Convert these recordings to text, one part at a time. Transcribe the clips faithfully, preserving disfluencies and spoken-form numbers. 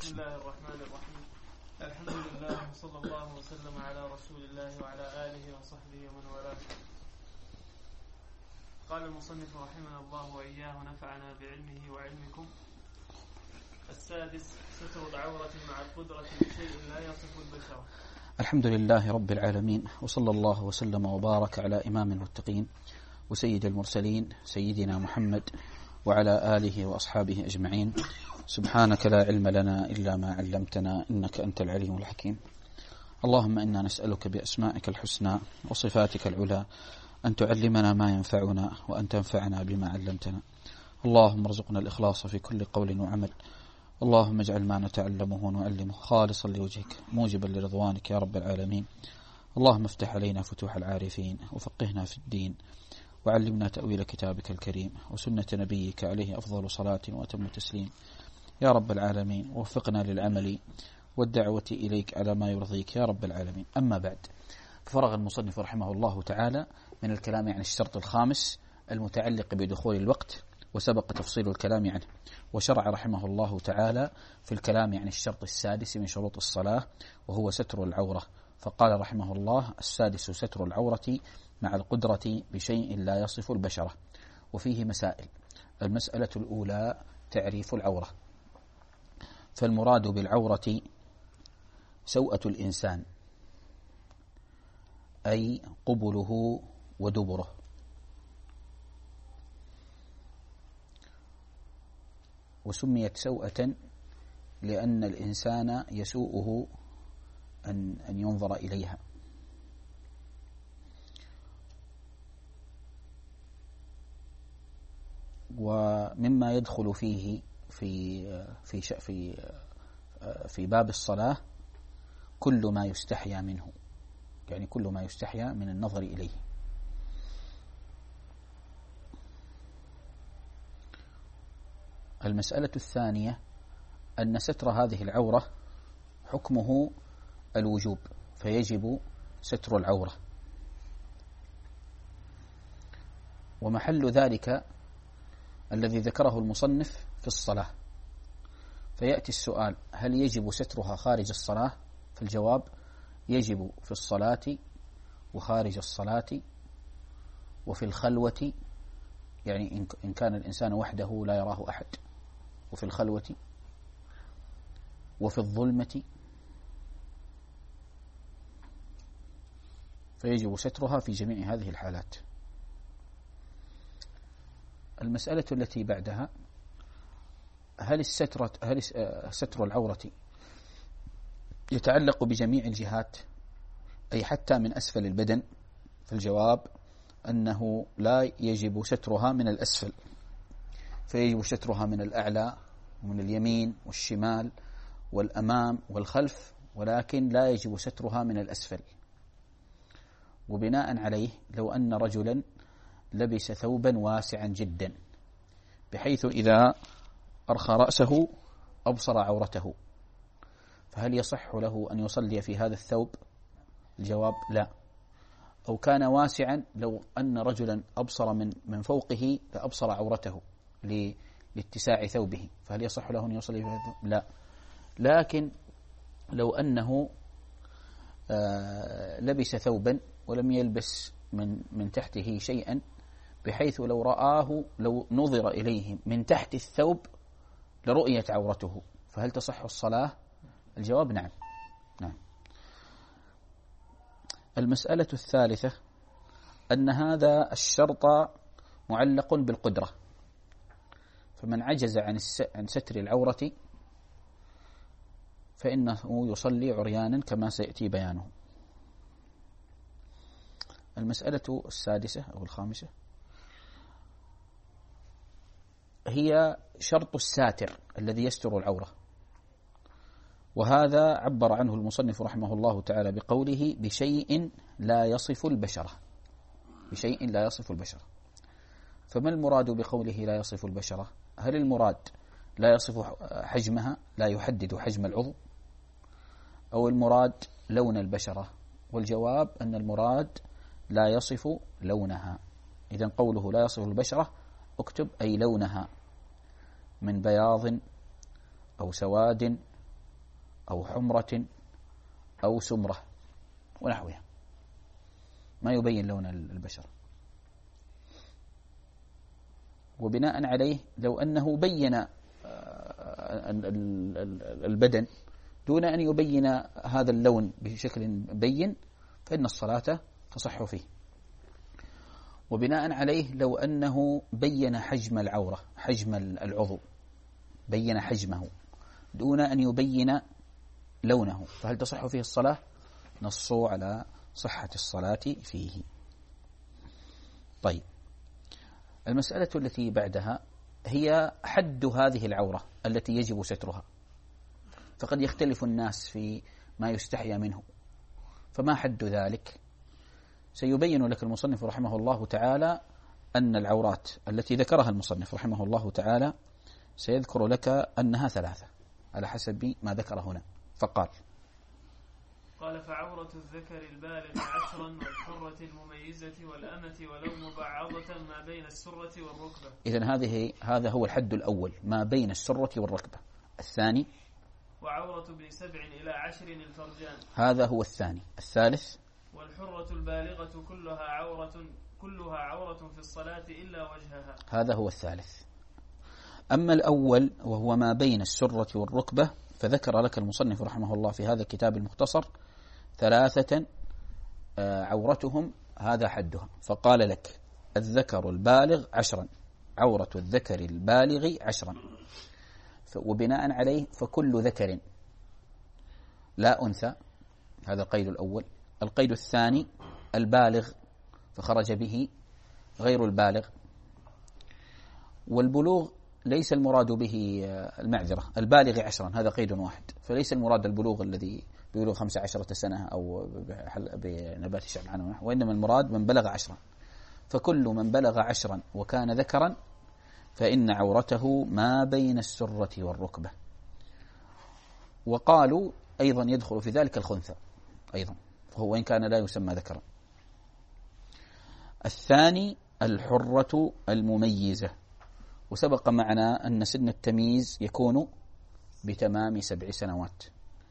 بسم الله الرحمن الرحيم. الحمد لله وصلى الله وسلم على رسول الله وعلى آله وصحبه ومن والاه. قال المصنف رحمه الله وإياه نفعنا بعلمه وعلمكم. السادس ستر العورة مع القدرة بشيء لا يصف البشر. الحمد لله رب العالمين، وصلى الله وسلم وبارك على إمام المتقين وسيد المرسلين سيدنا محمد وعلى آله وأصحابه أجمعين. سبحانك لا علم لنا إلا ما علمتنا إنك أنت العليم الحكيم. اللهم إنا نسألك بأسمائك الحسنى وصفاتك العلى أن تعلمنا ما ينفعنا وأن تنفعنا بما علمتنا. اللهم ارزقنا الإخلاص في كل قول وعمل. اللهم اجعل ما نتعلمه ونعلمه خالصا لوجهك موجبا لرضوانك يا رب العالمين. اللهم افتح علينا فتوح العارفين وفقهنا في الدين وعلمنا تأويل كتابك الكريم وسنة نبيك عليه أفضل صلاة وأتم تسليم يا رب العالمين. ووفقنا للعمل والدعوة إليك على ما يرضيك يا رب العالمين. أما بعد، فرغ المصنف رحمه الله تعالى من الكلام عن الشرط الخامس المتعلق بدخول الوقت، وسبق تفصيل الكلام عنه، وشرع رحمه الله تعالى في الكلام عن الشرط السادس من شروط الصلاة وهو ستر العورة. فقال رحمه الله: السادس ستر العورة مع القدرة بشيء لا يصف البشرة. وفيه مسائل. المسألة الأولى تعريف العورة. فالمراد بالعورة سوءة الإنسان، أي قبله ودبره. وسميت سوءة لأن الإنسان يسوءه أن أن ينظر إليها. ومما يدخل فيه في في في في باب الصلاة كل ما يستحيا منه، يعني كل ما يستحيا من النظر إليه. المسألة الثانية أن ستر هذه العورة حكمه الوجوب، فيجب ستر العورة. ومحل ذلك الذي ذكره المصنف في الصلاة. فيأتي السؤال: هل يجب سترها خارج الصلاة؟ فالجواب: يجب في الصلاة وخارج الصلاة وفي الخلوة، يعني إن كان الإنسان وحده لا يراه أحد، وفي الخلوة وفي الظلمة، فيجب سترها في جميع هذه الحالات. المسألة التي بعدها: هل الستر هل ستر العورة يتعلق بجميع الجهات، أي حتى من أسفل البدن؟ فالجواب أنه لا يجب سترها من الأسفل، فيجب سترها من الأعلى ومن اليمين والشمال والأمام والخلف، ولكن لا يجب سترها من الأسفل. وبناء عليه لو أن رجلا لبس ثوبا واسعا جدا بحيث إذا أرخى رأسه أبصر عورته، فهل يصح له أن يصلي في هذا الثوب؟ الجواب: لا. أو كان واسعا، لو أن رجلا أبصر من من فوقه لأبصر عورته لاتساع ثوبه، فهل يصح له أن يصلي في هذا الثوب؟ لا. لكن لو أنه لبس ثوبا ولم يلبس من من تحته شيئا، بحيث لو رآه لو نظر إليه من تحت الثوب لرؤية عورته، فهل تصح الصلاة؟ الجواب: نعم. نعم. المسألة الثالثة أن هذا الشرط معلق بالقدرة، فمن عجز عن عن ستر العورة فإنه يصلي عريانا كما سيأتي بيانه. المسألة السادسة أو الخامسة هي شرط الساتر الذي يستر العورة، وهذا عبر عنه المصنف رحمه الله تعالى بقوله: بشيء لا يصف البشرة. بشيء لا يصف البشرة. فما المراد بقوله لا يصف البشرة؟ هل المراد لا يصف حجمها، لا يحدد حجم العضو، أو المراد لون البشرة؟ والجواب أن المراد لا يصف لونها. إذن قوله لا يصف البشرة اكتب أي لونها من بياض أو سواد أو حمرة أو سمرة ونحوها، ما يبين لون البشرة. وبناء عليه لو أنه بين البدن دون أن يبين هذا اللون بشكل بين فإن الصلاة تصح فيه. وبناء عليه لو أنه بين حجم العورة، حجم العضو، بين حجمه دون أن يبين لونه، فهل تصح فيه الصلاة؟ نصوا على صحة الصلاة فيه. طيب، المسألة التي بعدها هي حد هذه العورة التي يجب سترها، فقد يختلف الناس في ما يستحيا منه، فما حد ذلك؟ سيبين لك المصنف رحمه الله تعالى أن العورات التي ذكرها المصنف رحمه الله تعالى سيذكر لك أنها ثلاثة على حسب ما ذكر هنا. فقال قال فعورة الذكر البالغ عشرا والحرة المميزة والأمة ولو مبعضة ما بين السرة والركبة. إذن هذه هذا هو الحد الأول، ما بين السرة والركبة. الثاني وعورة ابن سبع إلى عشر الفرجان، هذا هو الثاني. الثالث والحرة البالغة كلها عورة كلها عورة في الصلاة إلا وجهها، هذا هو الثالث. أما الأول وهو ما بين السرة والركبة فذكر لك المصنف رحمه الله في هذا الكتاب المختصر ثلاثة عورتهم هذا حدها، فقال لك الذكر البالغ عشرا، عورة الذكر البالغ عشرا، وبناء عليه فكل ذكر لا أنثى، هذا القيد الأول. القيد الثاني البالغ فخرج به غير البالغ، والبلوغ ليس المراد به المعذرة، البالغ عشرا هذا قيد واحد، فليس المراد البلوغ الذي بيبلغ خمس عشرة سنة أو بنبات شعبان، وإنما المراد من بلغ عشرا، فكل من بلغ عشرا وكان ذكرا فإن عورته ما بين السرة والركبة. وقالوا أيضا يدخل في ذلك الخنثى أيضا، فهو إن كان لا يسمى ذكرا. الثاني الحرة المميزة، وسبق معنا أن سن التمييز يكون بتمام سبع سنوات.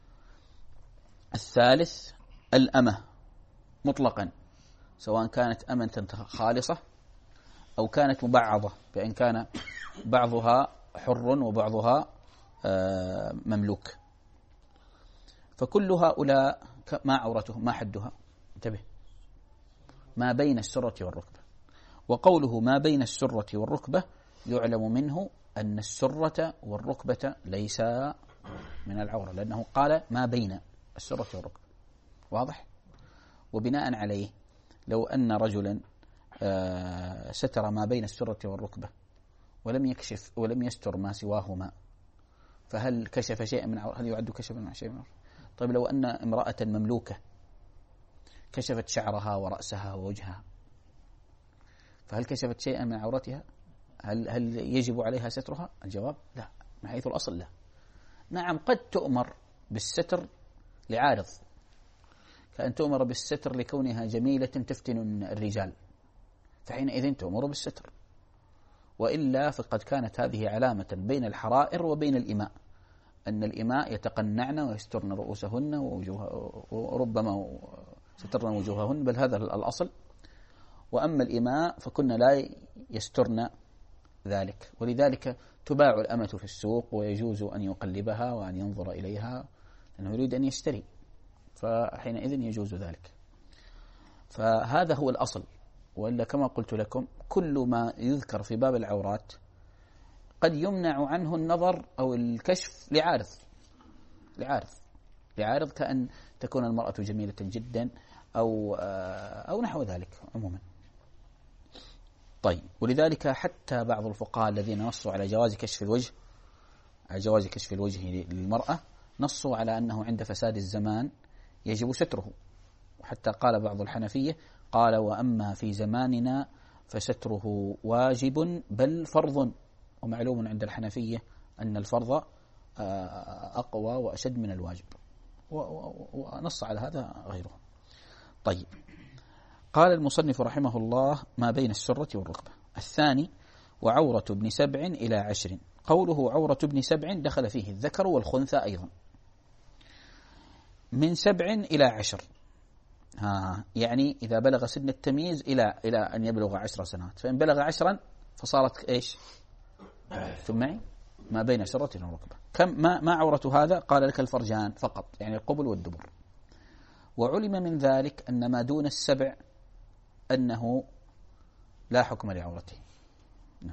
الثالث الأمة مطلقا، سواء كانت أمة خالصة أو كانت مبعضة، بأن كان بعضها حر وبعضها مملوك، فكل هؤلاء ما عورتهم ما حدها؟ انتبه، ما بين السرة والركبة. وقوله ما بين السرة والركبة يعلم منه أن السرة والركبة ليس من العورة، لأنه قال ما بين السرة والركبة، واضح؟ وبناء عليه لو أن رجلا ستر ما بين السرة والركبة ولم يكشف ولم يستر ما سواهما، فهل كشف شيئا من عورة؟ هل يعد كشف من شيء من عورة؟ طيب لو أن امرأة مملوكة كشفت شعرها ورأسها ووجهها، فهل كشفت شيئا من عورتها؟ هل هل يجب عليها سترها؟ الجواب لا، من حيث الأصل لا. نعم قد تؤمر بالستر لعارض، كأن تؤمر بالستر لكونها جميلة تفتن الرجال، فحينئذ تؤمر بالستر، وإلا فقد كانت هذه علامة بين الحرائر وبين الإماء، أن الإماء يتقنعن ويسترن رؤوسهن وربما سترن وجوههن، بل هذا الأصل. وأما الإماء فكنا لا يسترن ذلك، ولذلك تباع الأمة في السوق ويجوز أن يقلبها وأن ينظر إليها لأنه يريد أن يشتري، فحينئذ يجوز ذلك. فهذا هو الأصل. وإلا كما قلت لكم كل ما يذكر في باب العورات قد يمنع عنه النظر أو الكشف لعارض لعارض لعارض كأن تكون المرأة جميلة جدا أو أو نحو ذلك عموما. طيب، ولذلك حتى بعض الفقهاء الذين نصوا على جواز كشف الوجه على جواز كشف الوجه للمرأة نصوا على أنه عند فساد الزمان يجب ستره، وحتى قال بعض الحنفية قال وأما في زماننا فستره واجب بل فرض، ومعلوم عند الحنفية أن الفرض أقوى وأشد من الواجب، ونص على هذا غيره. طيب، قال المصنف رحمه الله ما بين السرة والركبة. الثاني وعورة ابن سبع إلى عشر، قوله عورة ابن سبع دخل فيه الذكر والخنثى أيضا، من سبع إلى عشر. ها يعني إذا بلغ سن التمييز إلى إلى أن يبلغ عشر سنوات، فإن بلغ عشرا فصارت إيش؟ ثم معي ما بين السرة والركبة. كم ما ما عورة هذا؟ قال لك الفرجان فقط، يعني القبل والدبر. وعلم من ذلك أن ما دون السبع أنه لا حكم لعورته. نعم.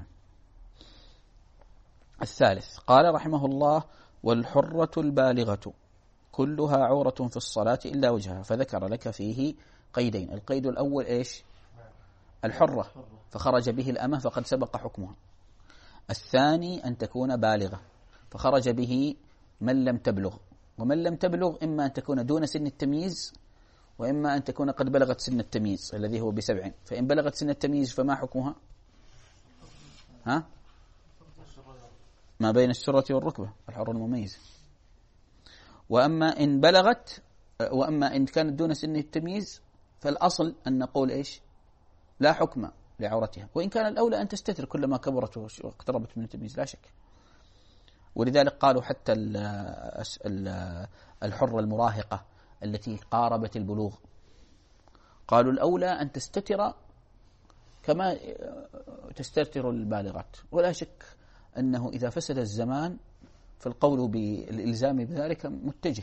الثالث قال رحمه الله: والحرة البالغة كلها عورة في الصلاة إلا وجهها، فذكر لك فيه قيدين. القيد الأول إيش؟ الحرة، فخرج به الأمة فقد سبق حكمها. الثاني أن تكون بالغة، فخرج به من لم تبلغ. ومن لم تبلغ إما أن تكون دون سن التمييز، وإما أن تكون قد بلغت سن التمييز الذي هو بسبع. فإن بلغت سن التمييز فما حكمها؟ ها؟ ما بين السرة والركبة، الحر المميز. وأما إن بلغت وأما إن كانت دون سن التمييز فالأصل أن نقول إيش؟ لا حكم لعورتها، وإن كان الأولى أن تستتر كلما كبرت واقتربت من التمييز لا شك. ولذلك قالوا حتى الحرة المراهقة التي قاربت البلوغ قالوا الأولى أن تستتر كما تستتر البالغات، ولا شك أنه إذا فسد الزمان فالقول بالإلزام بذلك متجه.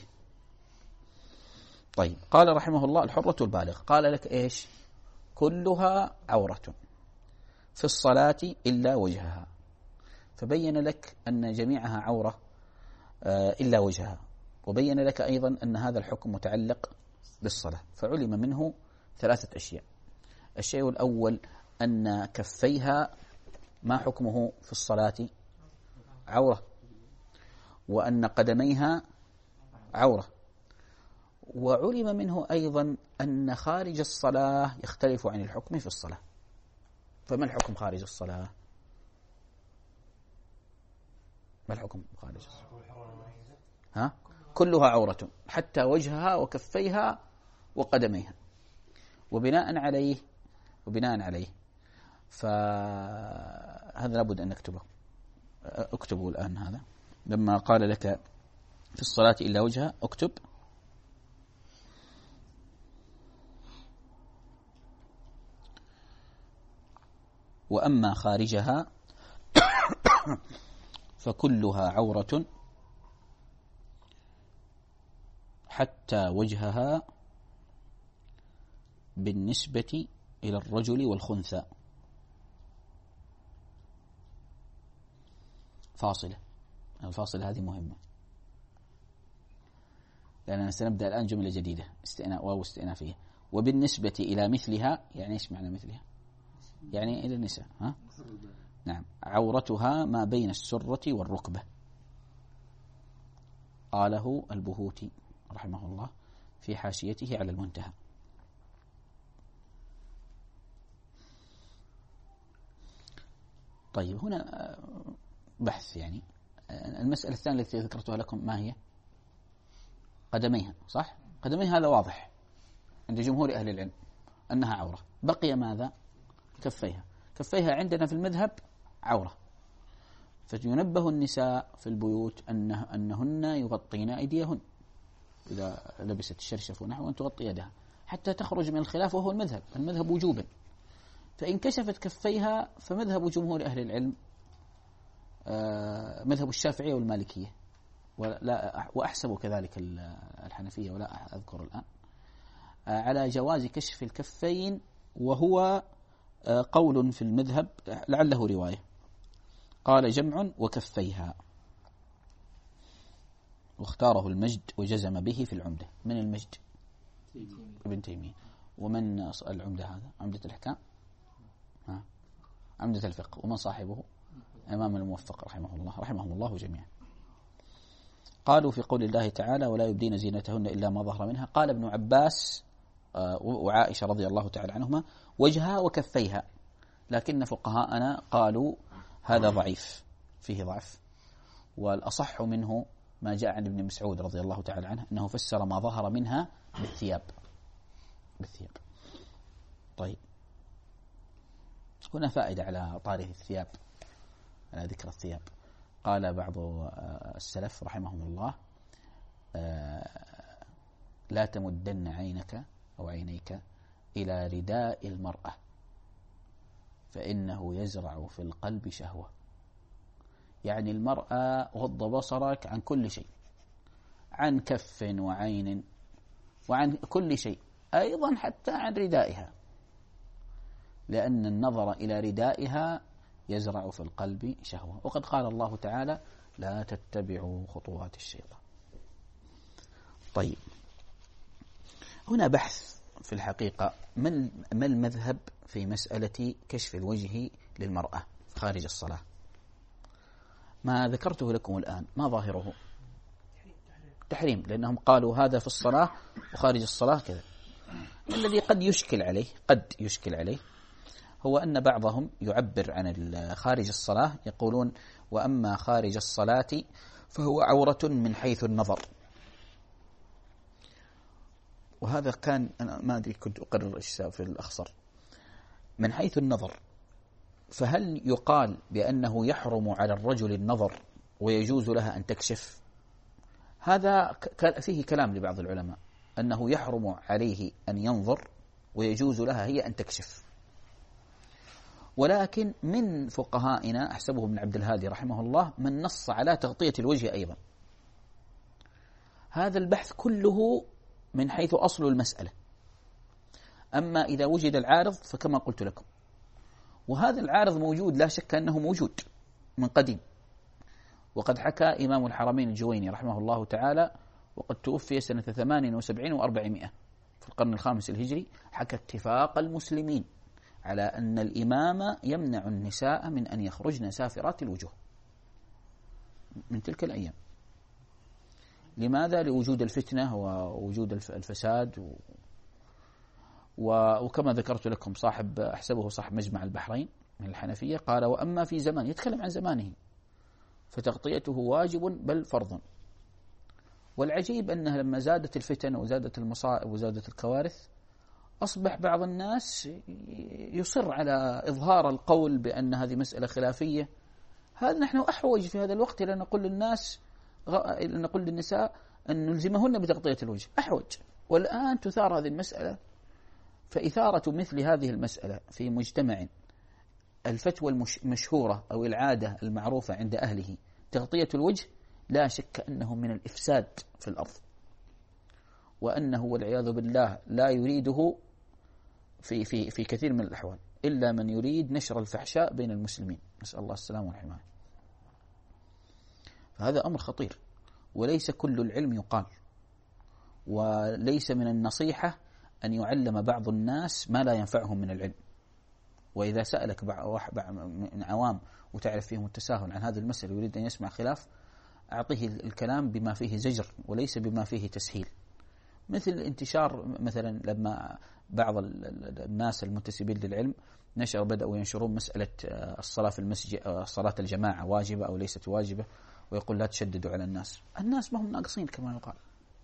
طيب قال رحمه الله: الحرة البالغ، قال لك إيش؟ كلها عورة في الصلاة إلا وجهها، فبين لك أن جميعها عورة إلا وجهها، وبين لك أيضا أن هذا الحكم متعلق بالصلاة. فعلم منه ثلاثة أشياء. الشيء الأول أن كفيها ما حكمه في الصلاة؟ عورة. وأن قدميها عورة. وعلم منه أيضا أن خارج الصلاة يختلف عن الحكم في الصلاة. فما الحكم خارج الصلاة؟ ما الحكم خارج الصلاة؟ ها؟ كلها عورة حتى وجهها وكفيها وقدميها. وبناء عليه وبناء عليه فهذا لابد أن نكتبه. اكتبوا الآن هذا لما قال لك في الصلاة إلا وجهها، اكتب: وأما خارجها فكلها عورة حتى وجهها بالنسبة إلى الرجل والخنثى. فاصلة، الفاصلة هذه مهمة لأننا سنبدأ الآن جملة جديدة استئناء واو استئنافية. وبالنسبة إلى مثلها، يعني إيش معنى مثلها؟ يعني إلى النساء. ها؟ نعم. عورتها ما بين السرة والركبة. قاله البهوتي رحمه الله في حاشيته على المنتهى. طيب هنا بحث، يعني المسألة الثانية التي ذكرتها لكم ما هي؟ قدميها، صح؟ قدميها هذا واضح عند جمهور أهل العلم أنها عورة. بقي ماذا؟ كفيها. كفيها عندنا في المذهب عورة، فينبه النساء في البيوت أنه أنهن يغطين أيديهن إذا لبست الشرشف ونحو أن تغطي يدها حتى تخرج من الخلاف، وهو المذهب المذهب وجوبا. فإن كشفت كفيها فمذهب جمهور أهل العلم مذهب الشافعية والمالكية، ولا وأحسب كذلك الحنفية ولا أذكر الآن، على جواز كشف الكفين، وهو قول في المذهب لعله رواية. قال جمع وكفيها، واختاره المجد وجزم به في العمدة. من المجد؟ ابن تيمية. ومن العمدة هذا؟ عمدة الأحكام، ها؟ عمدة الفقه. ومن صاحبه؟ إمام الموفق رحمه الله رحمهم الله جميعا. قالوا في قول الله تعالى: ولا يبدين زينتهن إلا ما ظهر منها. قال ابن عباس وعائشة رضي الله تعالى عنهما: وجهها وكفيها. لكن فقهاءنا قالوا هذا ضعيف، فيه ضعف، والأصح منه ما جاء عن ابن مسعود رضي الله تعالى عنه أنه فسر ما ظهر منها بالثياب بالثياب. طيب هنا فائدة على طارئ الثياب، على ذكر الثياب. قال بعض السلف رحمهم الله: لا تمدن عينك أو عينيك إلى رداء المرأة فإنه يزرع في القلب شهوة. يعني المرأة غض بصرك عن كل شيء، عن كف وعين وعن كل شيء، أيضا حتى عن ردائها، لأن النظر إلى ردائها يزرع في القلب شهوة. وقد قال الله تعالى لا تتبعوا خطوات الشيطان. طيب، هنا بحث في الحقيقة، ما المذهب في مسألة كشف الوجه للمرأة خارج الصلاة؟ ما ذكرته لكم الآن ما ظاهره؟ تحريم، لأنهم قالوا هذا في الصلاة وخارج الصلاة كذا. الذي قد يشكل عليه قد يشكل عليه هو أن بعضهم يعبر عن خارج الصلاة، يقولون وأما خارج الصلاة فهو عورة من حيث النظر. وهذا كان أنا ما أدري كنت أقرر إيش في الأخصر. من حيث النظر، فهل يقال بأنه يحرم على الرجل النظر ويجوز لها أن تكشف؟ هذا فيه كلام لبعض العلماء أنه يحرم عليه أن ينظر ويجوز لها هي أن تكشف. ولكن من فقهائنا أحسبه ابن عبد الهادي رحمه الله من نص على تغطية الوجه أيضا. هذا البحث كله من حيث أصل المسألة. أما إذا وجد العارض فكما قلت لكم، وهذا العارض موجود لا شك أنه موجود من قديم. وقد حكى إمام الحرمين الجويني رحمه الله تعالى، وقد توفي سنة ثمان وسبعين وأربعمائة في القرن الخامس الهجري، حكى اتفاق المسلمين على أن الإمام يمنع النساء من أن يخرجن سافرات الوجوه من تلك الأيام. لماذا؟ لوجود الفتنة ووجود الفساد و... وكما ذكرت لكم صاحب أحسبه صاحب مجمع البحرين من الحنفية قال وأما في زمان، يتكلم عن زمانه، فتغطيته واجب بل فرض. والعجيب أنها لما زادت الفتن وزادت المصائب وزادت الكوارث أصبح بعض الناس يصر على إظهار القول بأن هذه مسألة خلافية. هذا نحن أحوج في هذا الوقت إلى أن نقول للناس إلى أن نقول للنساء أن نلزمهن بتغطية الوجه، أحوج. والآن تثار هذه المسألة، فإثارة مثل هذه المسألة في مجتمع الفتوى المشهورة أو العادة المعروفة عند أهله تغطية الوجه، لا شك أنه من الإفساد في الأرض، وأنه والعياذ بالله لا يريده في في في كثير من الأحوال إلا من يريد نشر الفحشاء بين المسلمين، نسأل الله السلامة والحماية. فهذا أمر خطير، وليس كل العلم يقال، وليس من النصيحة أن يعلم بعض الناس ما لا ينفعهم من العلم. وإذا سألك واحد من عوام وتعرف فيهم التساهل عن هذه المسألة ويريد أن يسمع خلاف، أعطيه الكلام بما فيه زجر وليس بما فيه تسهيل. مثل انتشار مثلا لما بعض الناس المنتسبين للعلم نشروا بدأوا ينشرون مسألة الصلاة في المسجد، صلاة الجماعة واجبة أو ليست واجبة، ويقول لا تشددوا على الناس. الناس ما هم ناقصين كما يقال.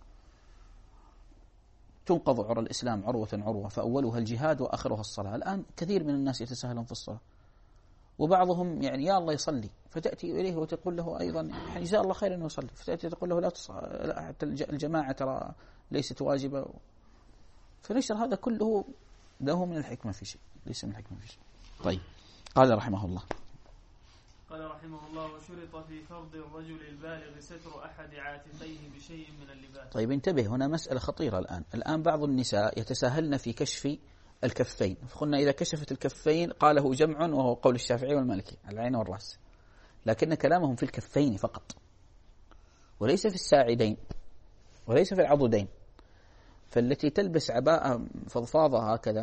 تنقض عرى الإسلام عروة عروة، فأولها الجهاد وآخرها الصلاة. الآن كثير من الناس يتساهلون في الصلاة، وبعضهم يعني يا الله يصلي، فتأتي إليه وتقول له أيضا يعني جزاه الله خير أنه يصلي، فتأتي تقول له لا تصلي، حتى الجماعة ترى ليست واجبة. فنشر هذا كله له من الحكمة في شيء، ليس من الحكمة في شيء. طيب، قال رحمه الله قال رحمه الله وشرط في فرض الرجل البالغ ستر أحد عاتقيه بشيء من اللباس. طيب انتبه، هنا مسألة خطيرة الآن. الآن بعض النساء يتساهلن في كشف الكفين، فقلنا إذا كشفت الكفين قاله جمع وهو قول الشافعي والمالكي على العين والرأس، لكن كلامهم في الكفين فقط وليس في الساعدين وليس في العضدين. فالتي تلبس عباءة فضفاضة هكذا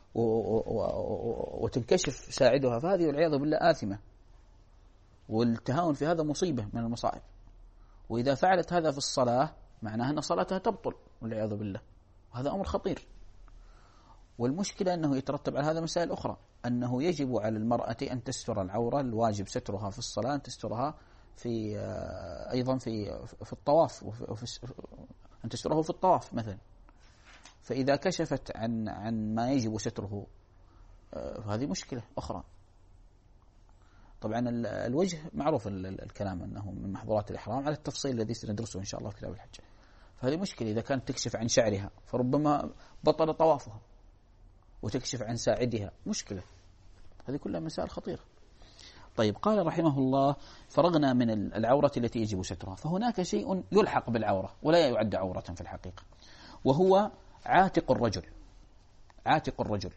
وتنكشف ساعدها فهذه والعياذ بالله آثمة، والتهاون في هذا مصيبة من المصائب. وإذا فعلت هذا في الصلاة معناها أن صلاتها تبطل والعياذ بالله، وهذا أمر خطير. والمشكلة أنه يترتب على هذا مسائل أخرى، أنه يجب على المرأة أن تستر العورة، الواجب سترها في الصلاة، أن تسترها في أيضا في في الطواف، وفي أن تستره في الطواف مثلا. فإذا كشفت عن عن ما يجب ستره هذه مشكلة أخرى. طبعا الوجه معروف الكلام أنه من محظورات الإحرام على التفصيل الذي سندرسه إن شاء الله في كتاب الحج. فهذه مشكلة إذا كانت تكشف عن شعرها فربما بطل طوافها، وتكشف عن ساعدها مشكلة. هذه كلها مسائل خطيرة. طيب قال رحمه الله: فرغنا من العورة التي يجب سترها. فهناك شيء يلحق بالعورة ولا يعد عورة في الحقيقة، وهو عاتق الرجل. عاتق الرجل،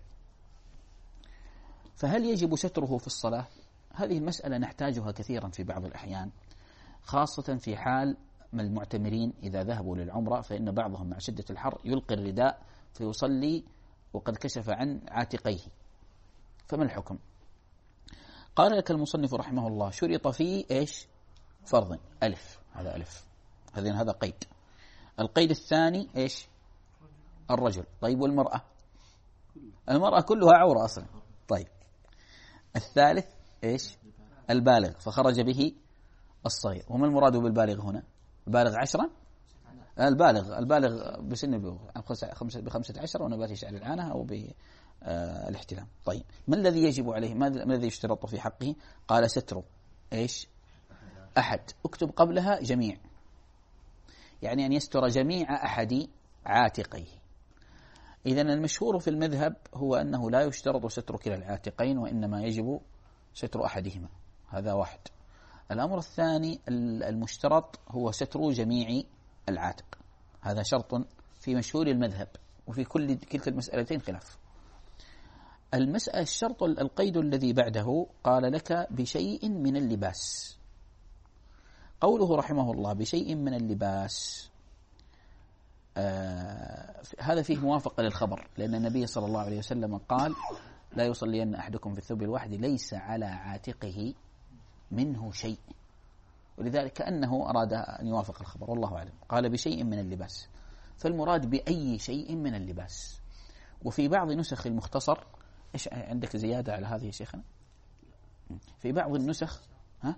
فهل يجب ستره في الصلاة؟ هذه المسألة نحتاجها كثيرا في بعض الأحيان، خاصة في حال من المعتمرين إذا ذهبوا للعمرة، فإن بعضهم مع شدة الحر يلقي الرداء فيصلي وقد كشف عن عاتقيه، فما الحكم؟ قال لك المصنف رحمه الله: شرط فيه إيش؟ فرض. ألف، هذا ألف، هذا هذا قيد. القيد الثاني إيش؟ الرجل. طيب والمرأة؟ المرأة كلها عورة أصلا. طيب الثالث إيش؟ البالغ، فخرج به الصغير. وما المراد بالبالغ هنا؟ البالغ عشرا؟ البالغ البالغ بسن بخمسة عشر ونبات شعر العانة أو بالاحتلام. طيب ما الذي يجب عليه؟ ما الذي يشترط في حقه؟ قال: ستر إيش؟ أحد. اكتب قبلها جميع، يعني أن يستر جميع أحد عاتقيه. إذن المشهور في المذهب هو أنه لا يشترط ستر كلا العاتقين، وإنما يجب ستر أحدهما. هذا واحد. الأمر الثاني المشترط هو ستر جميع العاتق، هذا شرط في مشهور المذهب، وفي كل كلتا المسألتين خلاف. المسألة الشرط القيد الذي بعده قال لك: بشيء من اللباس. قوله رحمه الله بشيء من اللباس، آه هذا فيه موافقة للخبر، لأن النبي صلى الله عليه وسلم قال: لا يصلين أحدكم في الثوب الواحد ليس على عاتقه منه شيء، ولذلك كأنه أراد أن يوافق الخبر، والله أعلم. قال: بشيء من اللباس، فالمراد بأي شيء من اللباس. وفي بعض نسخ المختصر، إيش عندك زيادة على هذه يا شيخنا؟ في بعض النسخ ها؟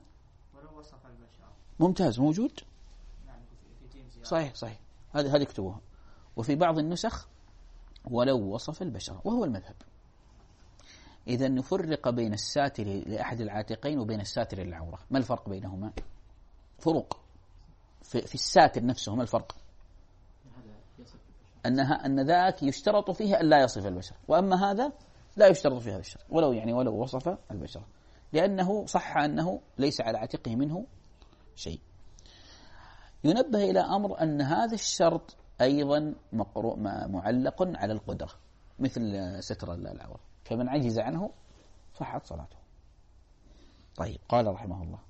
ممتاز، موجود؟ صحيح صحيح، هذه هذه اكتبوها. وفي بعض النسخ ولو وصف البشرة، وهو المذهب. إذا نفرق بين الساتر لأحد العاتقين وبين الساتر للعورة. ما الفرق بينهما؟ فروق في, في الساتر نفسه. ما الفرق؟ أنها أن ذاك يشترط فيه أن لا يصف البشرة، وأما هذا لا يشترط فيه هذا الشرط، ولو يعني ولو وصف البشرة، لأنه صح أنه ليس على عاتقه منه شيء. ينبه إلى أمر أن هذا الشرط أيضا معلق على القدرة، مثل ستر العورة، فمن عجز عنه صحت صلاته. طيب قال رحمه الله: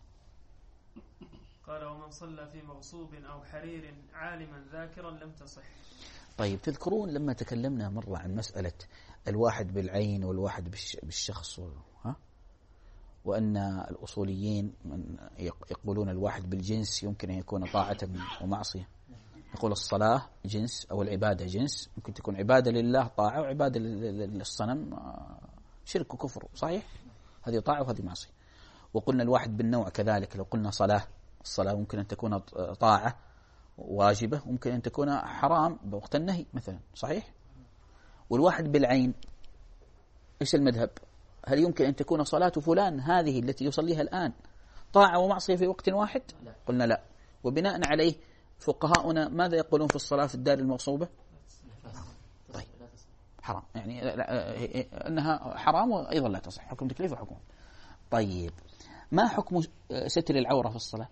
قال: ومن صلى في مغصوب أو حرير عالما ذاكرا لم تصح. طيب تذكرون لما تكلمنا مرة عن مسألة الواحد بالعين والواحد بالشخص، ها؟ وأن الأصوليين من يقولون الواحد بالجنس يمكن أن يكون طاعة ومعصية. يقول الصلاة جنس أو العبادة جنس، ممكن تكون عبادة لله طاعة، وعبادة للصنم شرك وكفر، صحيح؟ هذه طاعة وهذه معصية. وقلنا الواحد بالنوع كذلك، لو قلنا صلاة، الصلاة ممكن أن تكون طاعة واجبة، ممكن أن تكون حرام بوقت النهي مثلا، صحيح؟ والواحد بالعين إيش المذهب؟ هل يمكن أن تكون صلاة فلان هذه التي يصليها الآن طاعة ومعصية في وقت واحد؟ قلنا لا. وبناء عليه فقهاؤنا ماذا يقولون في الصلاة في الدار المغصوبة؟ طيب حرام، يعني أنها حرام وأيضا لا تصح، حكم تكليف وحكم. طيب ما حكم ستر العورة في الصلاة؟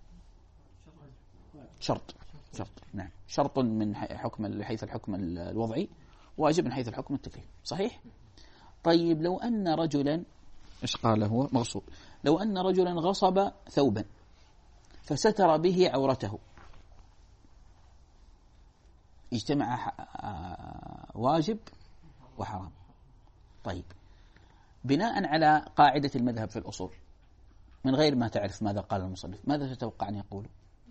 شرط شرط نعم، شرط من حكم حيث الحكم الوضعي، واجب من حيث الحكم التكليف، صحيح؟ طيب لو أن رجلا، إيش قال هو مغصوب، لو أن رجلا غصب ثوبا فستر به عورته، اجتمع واجب وحرام. طيب بناء على قاعدة المذهب في الأصول، من غير ما تعرف ماذا قال المصنف، ماذا تتوقع أن يقول؟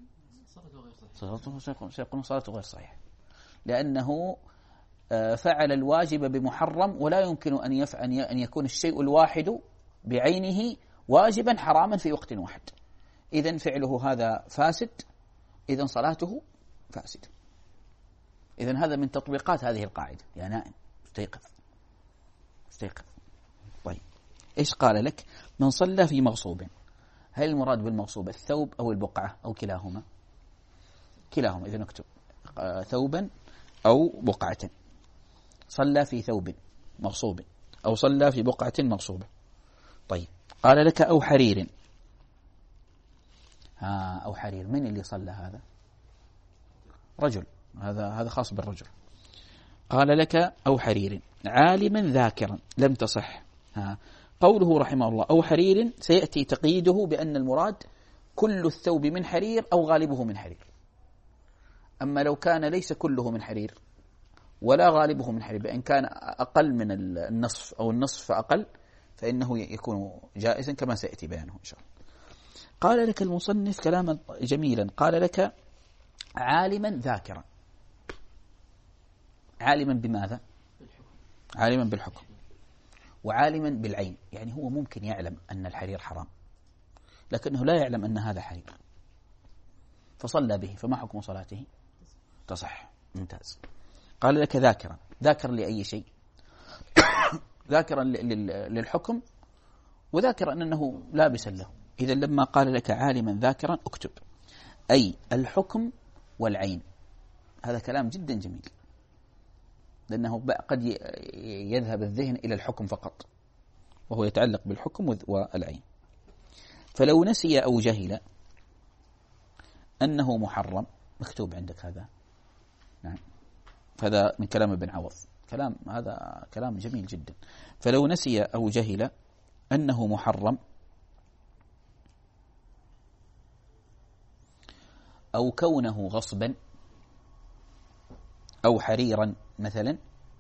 سيقولون صلاته غير صحيحة، لأنه فعل الواجب بمحرم، ولا يمكن أن يفعل أن يكون الشيء الواحد بعينه واجبا حراما في وقت واحد. إذن فعله هذا فاسد، إذن صلاته فاسدة. إذن هذا من تطبيقات هذه القاعدة. يا نائم استيقظ استيقظ. طيب إيش قال لك؟ من صلى في مغصوب، هل المراد بالمغصوب الثوب أو البقعة أو كلاهما؟ كلاهما، إذا نكتب ثوبا أو بقعة. صلى في ثوب مغصوب أو صلى في بقعة مغصوبة. طيب قال لك أو حرير. ها أو حرير، من اللي صلى هذا؟ رجل، هذا هذا خاص بالرجل. قال لك أو حرير عالما ذاكرا، لم تصح. ها قوله رحمه الله أو حرير سيأتي تقييده بأن المراد كل الثوب من حرير أو غالبه من حرير. أما لو كان ليس كله من حرير ولا غالبه من حرير، بأن كان أقل من النصف أو النصف فأقل، فإنه يكون جائزا كما سيأتي بيانه إن شاء الله. قال لك المصنف كلاما جميلا، قال لك عالما ذاكرا. عالما بماذا؟ عالما بالحكم وعالما بالعين، يعني هو ممكن يعلم أن الحرير حرام لكنه لا يعلم أن هذا حرير فصلى به، فما حكم صلاته؟ تصح. ممتاز. قال لك ذاكرا، ذاكرا لأي شيء؟ ذاكرا للحكم وذاكرا أنه لابسا له. إذا لما قال لك عالما ذاكرا اكتب أي الحكم والعين. هذا كلام جدا جميل، لأنه قد يذهب الذهن إلى الحكم فقط وهو يتعلق بالحكم والعين. فلو نسي أو جهل أنه محرم، مكتوب عندك هذا. نعم، هذا من كلام ابن عوض، كلام هذا كلام جميل جدا. فلو نسي أو جهل أنه محرم أو كونه غصبا أو حريرا مثلا،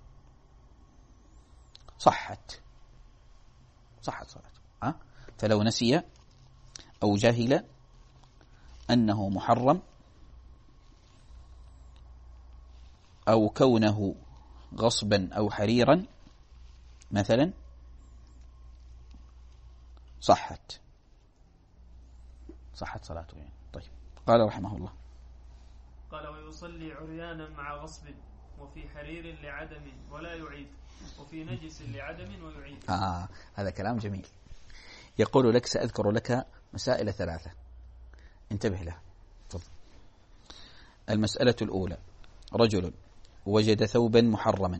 صحت صحت صلاته. أه؟ فلو نسي أو جهل أنه محرم أو كونه غصبا أو حريرا مثلا، صحت صحت صلاته يعني. طيب قال رحمه الله قال ويصلي عريانا مع غصب وفي حرير لعدم ولا يعيد وفي نجس لعدم ويعيد. آه هذا كلام جميل. يقول لك سأذكر لك مسائل ثلاثة، انتبه لها. تفضل. المسألة الأولى، رجل وجد ثوبا محرما.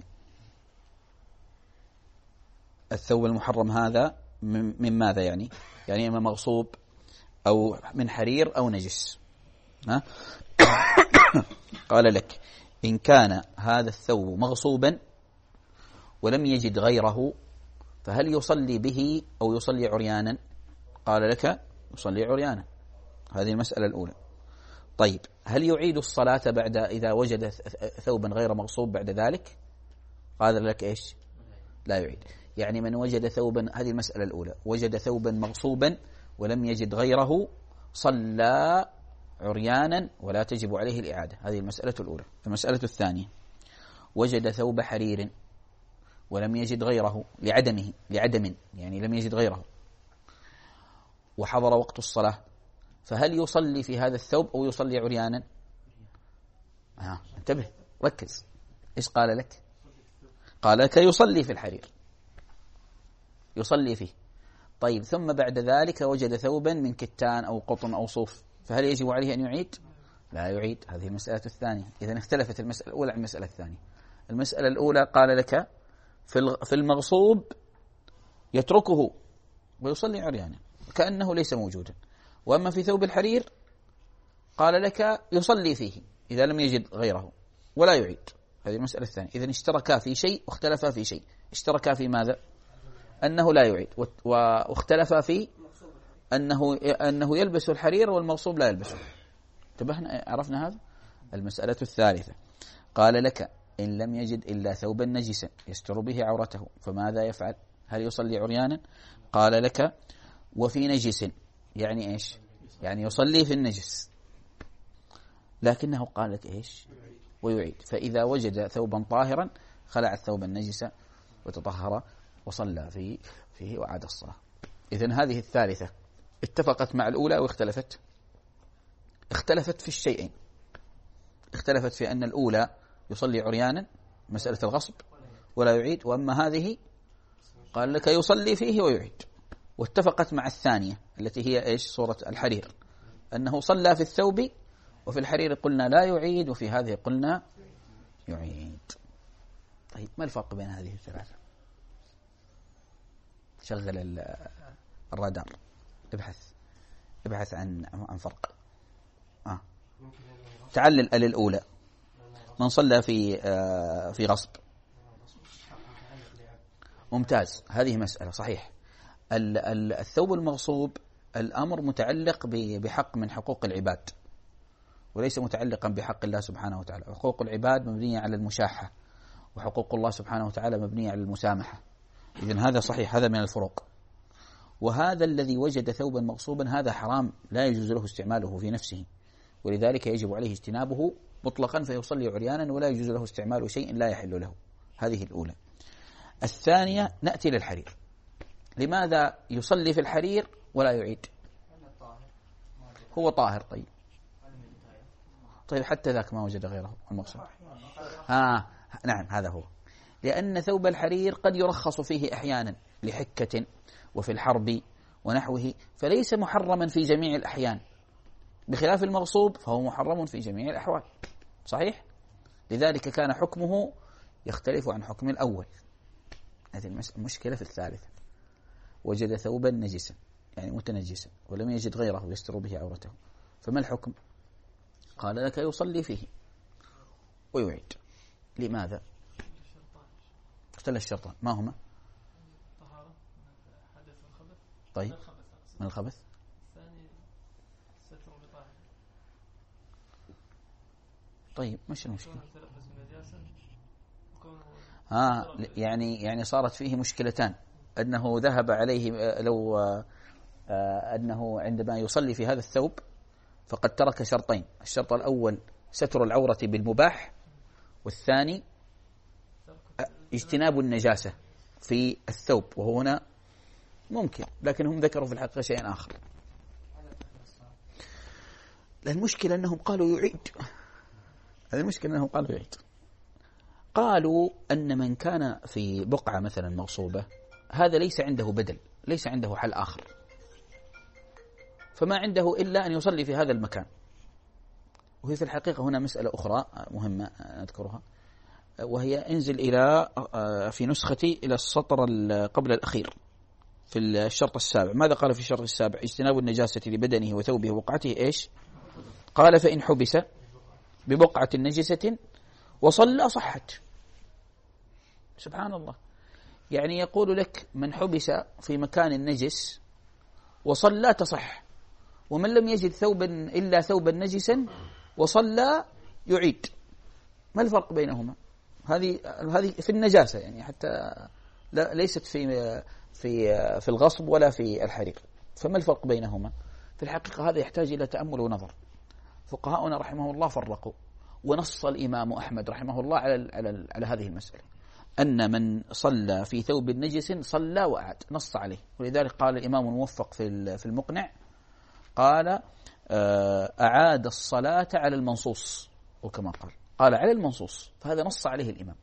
الثوب المحرم هذا من ماذا يعني؟ يعني إما مغصوب أو من حرير أو نجس. ها؟ قال لك إن كان هذا الثوب مغصوبا ولم يجد غيره فهل يصلي به أو يصلي عريانا؟ قال لك يصلي عريانا. هذه المسألة الأولى. طيب هل يعيد الصلاة بعد إذا وجد ثوبا غير مغصوب بعد ذلك؟ قال لك إيش؟ لا يعيد. يعني من وجد ثوبا، هذه المسألة الأولى، وجد ثوبا مغصوبا ولم يجد غيره صلى عريانا ولا تجب عليه الإعادة. هذه المسألة الأولى. المسألة الثانية، وجد ثوب حرير ولم يجد غيره لعدمه لعدم يعني لم يجد غيره وحضر وقت الصلاة، فهل يصلي في هذا الثوب أو يصلي عريانا؟ آه. انتبه ركز. إيش قال لك؟ قال لك يصلي في الحرير، يصلي فيه. طيب ثم بعد ذلك وجد ثوبا من كتان أو قطن أو صوف، فهل يجب عليه أن يعيد؟ لا يعيد. هذه المسألة الثانية. إذن اختلفت المسألة الأولى عن المسألة الثانية. المسألة الأولى قال لك في المغصوب يتركه ويصلي عريانا كأنه ليس موجودا، وأما في ثوب الحرير قال لك يصلي فيه إذا لم يجد غيره ولا يعيد. هذه المسألة الثانية. إذن اشتركا في شيء واختلفا في شيء. اشتركا في ماذا؟ أنه لا يعيد، واختلفا في أنه أنه يلبس الحرير والمغصوب لا يلبسه. انتبهنا؟ عرفنا هذا. المسألة الثالثة قال لك إن لم يجد إلا ثوبا نجسا يستر به عورته فماذا يفعل؟ هل يصلي عريانا؟ قال لك وفي نجس، يعني إيش؟ يعني يصلي في النجس، لكنه قال لك إيش؟ ويعيد. فإذا وجد ثوبا طاهرا خلع الثوب النجس وتطهر وصلى فيه فيه وعاد الصلاة. إذن هذه الثالثة اتفقت مع الأولى واختلفت. اختلفت في الشيئين. اختلفت في أن الأولى يصلي عريانا مسألة الغصب ولا يعيد، وأما هذه قال لك يصلي فيه ويعيد. واتفقت مع الثانية التي هي إيش؟ صورة الحرير، أنه صلى في الثوب وفي الحرير قلنا لا يعيد، وفي هذه قلنا يعيد. طيب ما الفرق بين هذه الثلاثة؟ شغل الرادار، ابحث ابحث عن عن فرق. آه. تعلل الأولى من صلى في آه في غصب. ممتاز، هذه مسألة صحيح. الثوب المغصوب الأمر متعلق بحق من حقوق العباد، وليس متعلقا بحق الله سبحانه وتعالى. حقوق العباد مبنية على المشاحة، وحقوق الله سبحانه وتعالى مبنية على المسامحة. إذن هذا صحيح، هذا من الفروق. وهذا الذي وجد ثوبا مغصوبا هذا حرام، لا يجوز له استعماله في نفسه، ولذلك يجب عليه اجتنابه مطلقا، فيصلي عريانا ولا يجوز له استعمال شيء لا يحل له. هذه الأولى. الثانية نأتي للحرير. لماذا يصلي في الحرير ولا يعيد؟ هو طاهر. طيب طيب حتى ذاك ما وجد غيره المغصوب. ها نعم هذا هو. لأن ثوب الحرير قد يرخص فيه أحيانا لحكة وفي الحرب ونحوه، فليس محرما في جميع الأحيان، بخلاف المغصوب فهو محرم في جميع الأحوال. صحيح؟ لذلك كان حكمه يختلف عن حكم الأول. هذه المشكلة في الثالثة. وجد ثوبا نجسا يعني متنجسا ولم يجد غيره يستر به عورته، فما الحكم؟ قال لك يصلي فيه ويعيد. لماذا؟ اختل الشرطان. ما هما؟ طيب من الخبث. طيب مش المشكلة؟ آه يعني يعني صارت فيه مشكلتان، أنه ذهب عليه لو آه أنه عندما يصلي في هذا الثوب فقد ترك شرطين. الشرط الأول ستر العورة بالمباح، والثاني اجتناب النجاسة في الثوب، وهو هنا ممكن، لكن هم ذكروا في الحقيقة شيئا آخر. المشكلة أنهم قالوا يعيد. هذه المشكلة أنهم قالوا يعيد. قالوا أن من كان في بقعة مثلا مغصوبة هذا ليس عنده بدل، ليس عنده حل آخر، فما عنده إلا أن يصلي في هذا المكان. وهي في الحقيقة هنا مسألة أخرى مهمة نذكرها، وهي انزل إلى في نسختي إلى السطر قبل الأخير في الشرط السابع. ماذا قال في الشرط السابع؟ اجتناب النجاسة لبدنه وثوبه وبقعته. إيش قال؟ فإن حبس ببقعة نجسة وصلى صحت. سبحان الله. يعني يقول لك من حبس في مكان نجس وصلى تصح، ومن لم يجد ثوبا إلا ثوبا نجسا وصلى يعيد. ما الفرق بينهما؟ هذه هذه في النجاسة يعني، حتى لا ليست في في في الغصب ولا في الحريق. فما الفرق بينهما؟ في الحقيقة هذا يحتاج إلى تأمل ونظر. فقهاؤنا رحمه الله فرقوا، ونص الإمام أحمد رحمه الله على على على هذه المسألة، أن من صلى في ثوب نجس صلى وأعاد، نص عليه. ولذلك قال الإمام الموفق في في المقنع، قال أعاد الصلاة على المنصوص، وكما قال قال على المنصوص، فهذا نص عليه الإمام.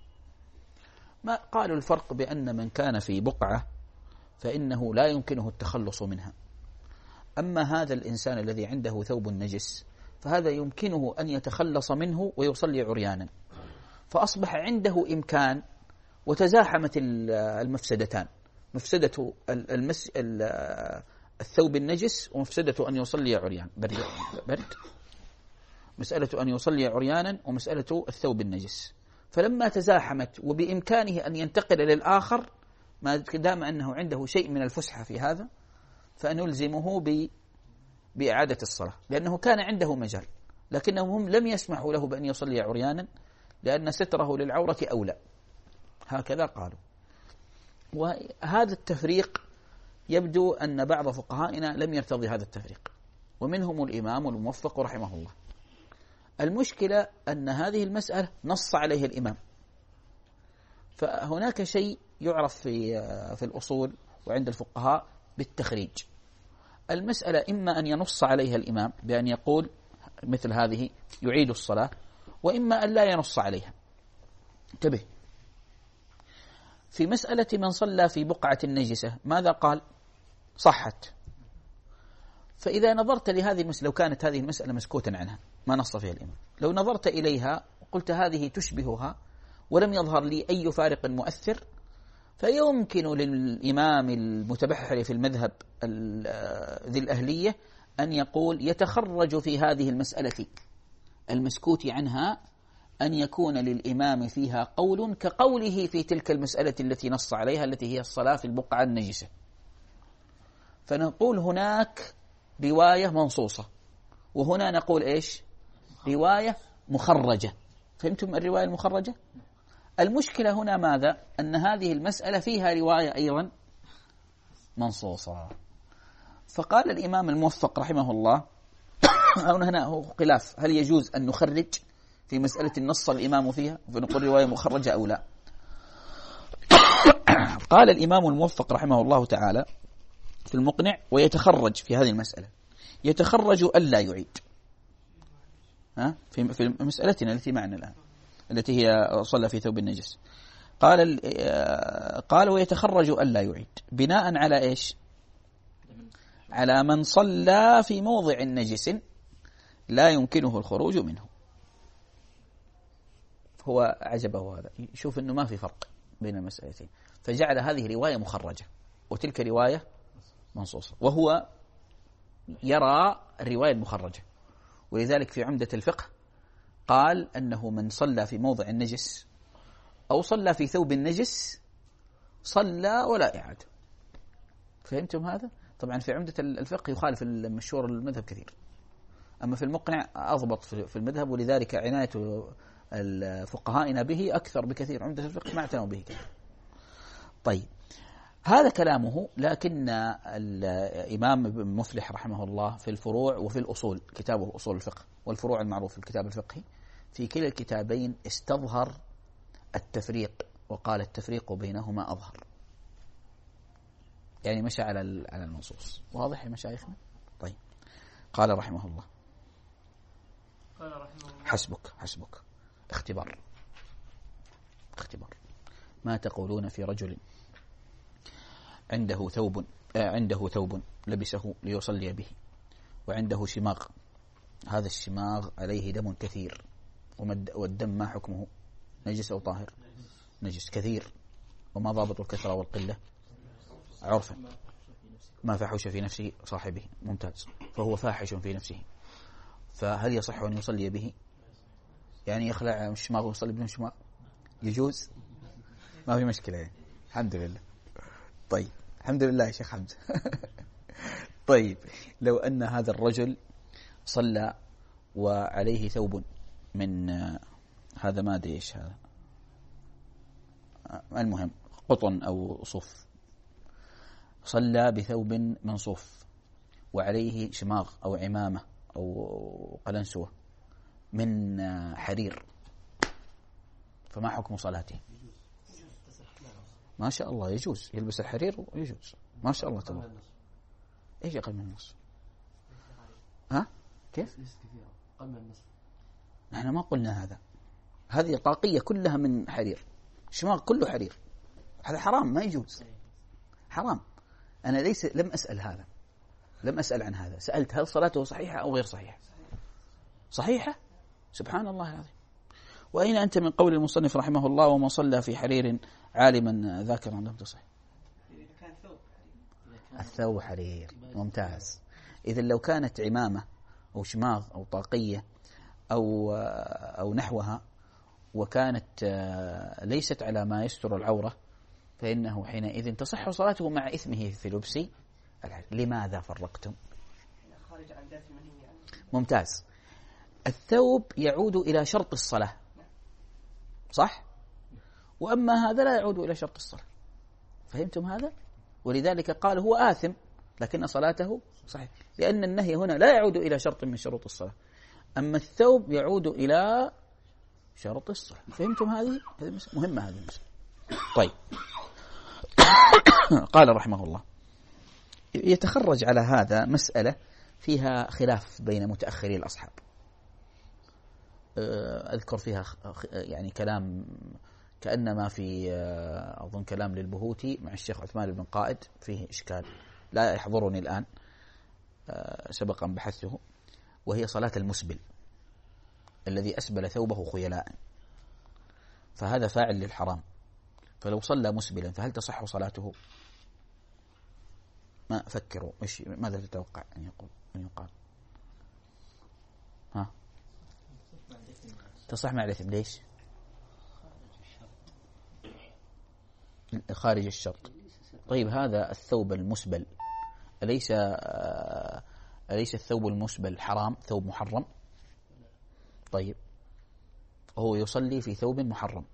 ما قالوا الفرق بأن من كان في بقعة فإنه لا يمكنه التخلص منها، أما هذا الإنسان الذي عنده ثوب نجس فهذا يمكنه أن يتخلص منه ويصلي عريانا، فأصبح عنده إمكان، وتزاحمت المفسدتان، مفسدة المس الثوب النجس ومفسدة أن يصلي عريان برد. برد مسألة أن يصلي عريانا ومسألة الثوب النجس. فلما تزاحمت وبإمكانه أن ينتقل للآخر ما دام أنه عنده شيء من الفسحة في هذا، فنلزمه ب بإعادة الصلاة، لأنه كان عنده مجال، لكنهم لم يسمحوا له بأن يصلي عريانا لأن ستره للعورة أولى. هكذا قالوا. وهذا التفريق يبدو أن بعض فقهائنا لم يرتضي هذا التفريق، ومنهم الإمام الموفق رحمه الله. المشكلة أن هذه المسألة نص عليه الإمام، فهناك شيء يعرف في في الأصول وعند الفقهاء بالتخريج. المسألة إما أن ينص عليها الإمام بأن يقول مثل هذه يعيد الصلاة، وإما أن لا ينص عليها. انتبه، في مسألة من صلى في بقعة نجسة ماذا قال؟ صحت. فإذا نظرت لهذه المسألة، لو كانت هذه المسألة مسكوتا عنها ما نص فيها الإمام، لو نظرت إليها وقلت هذه تشبهها ولم يظهر لي أي فارق مؤثر، فيمكن للإمام المتبحر في المذهب ذي الأهلية أن يقول يتخرج في هذه المسألة المسكوت عنها أن يكون للإمام فيها قول كقوله في تلك المسألة التي نص عليها التي هي الصلاة في البقعة النجسة، فنقول هناك رواية منصوصة وهنا نقول إيش؟ رواية مخرجة. فهمتم الرواية المخرجة؟ المشكلة هنا ماذا؟ أن هذه المسألة فيها رواية أيضا منصوصة. فقال الإمام الموفق رحمه الله هنا هو خلاف، هل يجوز أن نخرج في مسألة النص الإمام فيها فنقول رواية مخرجة أو لا؟ قال الإمام الموفق رحمه الله تعالى في المقنع ويتخرج في هذه المسألة، يتخرج ألا يعيد ها في في مسألتنا التي معنا الآن التي هي صلى في ثوب النجس. قال قال ويتخرج ألا يعيد بناء على إيش؟ على من صلى في موضع نجس لا يمكنه الخروج منه. هو عجبه هذا، يشوف أنه ما في فرق بين المسألتين، فجعل هذه رواية مخرجة وتلك رواية منصوصة، وهو يرى الرواية المخرجة. ولذلك في عمدة الفقه قال أنه من صلى في موضع النجس أو صلى في ثوب النجس صلى ولا إعادة. فهمتم هذا؟ طبعا في عمدة الفقه يخالف المشهور المذهب كثير، أما في المقنع أضبط في المذهب، ولذلك عناية الفقهائنا به أكثر بكثير. عمدة الفقه ما اعتنوا به كثير. طيب هذا كلامه، لكن الإمام ابن مفلح رحمه الله في الفروع وفي الأصول، كتابه أصول الفقه والفروع المعروف في الكتاب الفقهي، في كلا الكتابين استظهر التفريق وقال التفريق بينهما أظهر، يعني مشى على على النصوص. واضح يا مشايخنا؟ طيب قال رحمه الله قال رحمه الله حسبك حسبك اختبار اختبار ما تقولون في رجل عنده ثوب آه عنده ثوب لبسه ليصلي به وعنده شماغ، هذا الشماغ عليه دم كثير، والدم ما حكمه؟ نجس أو طاهر؟ نجس كثير. وما ضابط الكثرة والقلة؟ عرفا ما فحش في نفسه صاحبه. ممتاز، فهو فاحش في نفسه، فهل يصح أن يصلي به؟ يعني يخلع الشماغ ويصلي بدون شماغ؟ يجوز؟ ما في مشكلة يعني. الحمد لله. طيب الحمد لله يا شيخ حمزة. طيب لو أن هذا الرجل صلى وعليه ثوب من هذا ما أدري إيش هذا، المهم قطن أو صوف، صلى بثوب من صوف وعليه شماغ أو عمامة أو قلنسوة من حرير، فما حكم صلاته؟ ما شاء الله يجوز يلبس الحرير ويجوز ما شاء الله تبارك. ايش اقل من النصف؟ ها كيف؟ اقل من النصف. نحن ما قلنا هذا، هذه طاقية كلها من حرير، شماغ كله حرير، هذا حرام ما يجوز، حرام. انا ليس لم اسأل هذا، لم اسأل عن هذا، سألت هل صلاته صحيحة او غير صحيحة؟ صحيحة، سبحان الله العظيم. وأين أنت من قول المصنف رحمه الله وما صلى في حرير عالما ذاكرا لم تصح؟ الثوب حرير، ممتاز. إذا لو كانت عمامة أو شماغ أو طاقية أو أو نحوها وكانت ليست على ما يستر العورة فإنه حينئذ تصح صلاته مع إثمه في لبس الحرير. لماذا فرقتم؟ ممتاز. الثوب يعود إلى شرط الصلاة صح؟ وأما هذا لا يعود إلى شرط الصلاة. فهمتم هذا؟ ولذلك قال هو آثم لكن صلاته صحيح، لأن النهي هنا لا يعود إلى شرط من شروط الصلاة، أما الثوب يعود إلى شرط الصلاة. فهمتم هذه؟ مهمة هذه المسألة. طيب قال رحمه الله يتخرج على هذا مسألة فيها خلاف بين متأخري الأصحاب، أذكر فيها يعني كلام كأنما في أظن كلام للبهوتي مع الشيخ عثمان بن قائد فيه إشكال لا يحضرني الآن، سبق أن بحثته، وهي صلاة المسبل. الذي أسبل ثوبه خيلاء، فهذا فاعل للحرام. فلو صلى مسبلا فهل تصح صلاته؟ ما فكروا إيش ماذا تتوقع أن يقول أن يقال؟ ها تصح مع الإثم. ليش؟ خارج الشرط. طيب هذا الثوب المسبل أليس أليس الثوب المسبل حرام، ثوب محرم؟ طيب هو يصلي في ثوب محرم.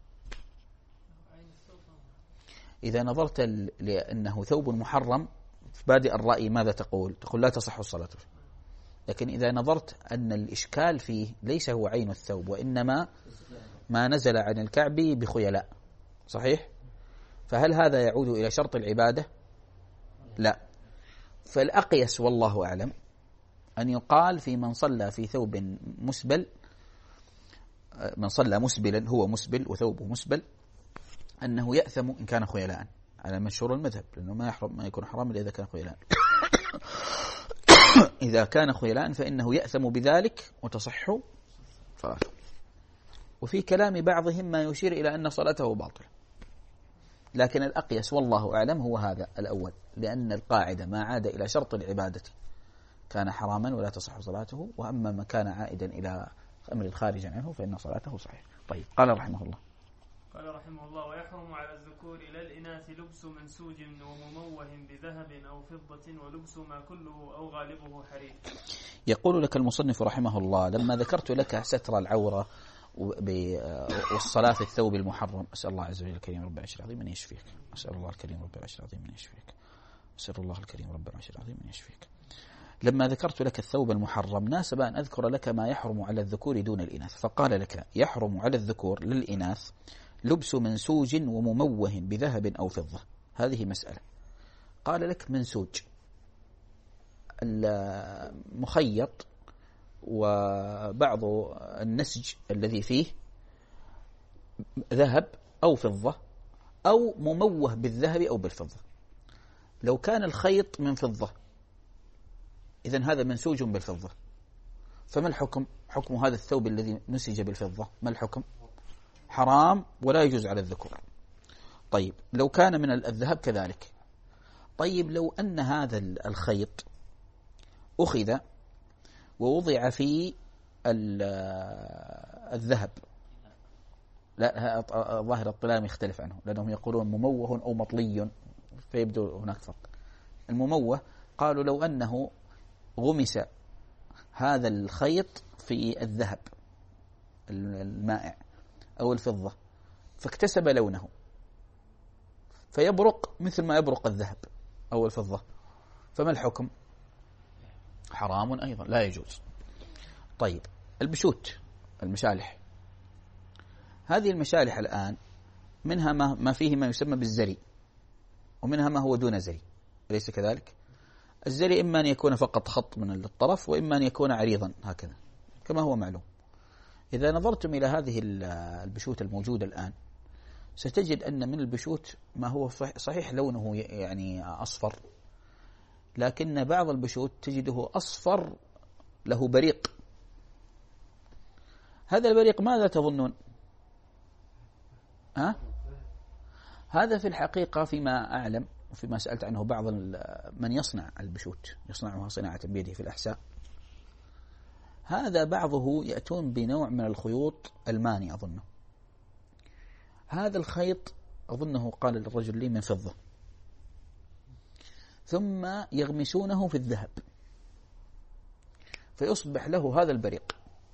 إذا نظرت لأنه ثوب محرم في بادئ الرأي ماذا تقول؟ تقول لا تصح الصلاة. لكن إذا نظرت أن الإشكال فيه ليس هو عين الثوب وإنما ما نزل عن الكعب بخيلاء، صحيح؟ فهل هذا يعود إلى شرط العبادة؟ لا. فالأقيس والله أعلم أن يقال في من صلى في ثوب مسبل، من صلى مسبلا هو مسبل وثوبه مسبل، أنه يأثم إن كان خيلاء على مشهور المذهب، لأنه ما يحرم ما يكون حرام إلا إذا كان خيلاء. إذا كان خيلاء فإنه يأثم بذلك وتصح صلاته. وفي كلام بعضهم ما يشير إلى أن صلاته باطلة، لكن الأقيس والله أعلم هو هذا الأول، لأن القاعدة ما عاد إلى شرط العبادة كان حراما ولا تصح صلاته، وأما ما كان عائدا إلى أمر خارج عنه فإن صلاته صحيح. طيب قال رحمه الله قال رحمه الله ويحرم على الذكور إلى الإناث لبس منسوج ومموه بذهب أو فضة ولبس ما كله أو غالبه حرير. يقول لك المصنف رحمه الله لما ذكرت لك ستر العورة والصلاة في الثوب المحرم، أسأل الله عز وجل الكريم رب العرش العظيم أن يشفيك، أسأل الله الكريم رب العرش العظيم أن يشفيك، أسأل الله الكريم رب العرش العظيم أن يشفيك. لما ذكرت لك الثوب المحرم ناسب أن أذكر لك ما يحرم على الذكور دون الإناث، فقال لك يحرم على الذكور للإناث لبس منسوج ومموه بذهب أو فضة. هذه مسألة. قال لك منسوج المخيط وبعض النسج الذي فيه ذهب أو فضة أو مموه بالذهب أو بالفضة. لو كان الخيط من فضة إذن هذا منسوج بالفضة، فما الحكم؟ حكم هذا الثوب الذي نسج بالفضة ما الحكم؟ حرام ولا يجوز على الذكور. طيب لو كان من الذهب كذلك. طيب لو أن هذا الخيط أخذ ووضع في الذهب، لا ظاهر الطلام يختلف عنه لأنهم يقولون مموه أو مطلي، فيبدو هناك فرق. المموه قالوا لو أنه غمس هذا الخيط في الذهب المائع أو الفضة فاكتسب لونه فيبرق مثل ما يبرق الذهب أو الفضة، فما الحكم؟ حرام أيضا لا يجوز. طيب البشوت المشالح، هذه المشالح الآن منها ما فيه ما يسمى بالزري ومنها ما هو دون زري، أليس كذلك؟ الزري إما أن يكون فقط خط من الطرف وإما أن يكون عريضا هكذا كما هو معلوم. إذا نظرتم إلى هذه البشوت الموجودة الآن ستجد أن من البشوت ما هو صحيح لونه يعني أصفر، لكن بعض البشوت تجده أصفر له بريق. هذا البريق ماذا تظنون؟ ها؟ هذا في الحقيقة فيما أعلم وفيما سألت عنه بعض من يصنع البشوت يصنعها صناعة بيده في الأحساء، هذا بعضه يأتون بنوع من الخيوط ألماني أظنه. هذا الخيط أظنه قال الرجل لي من فضة، ثم يغمسونه في الذهب فيصبح له هذا البريق،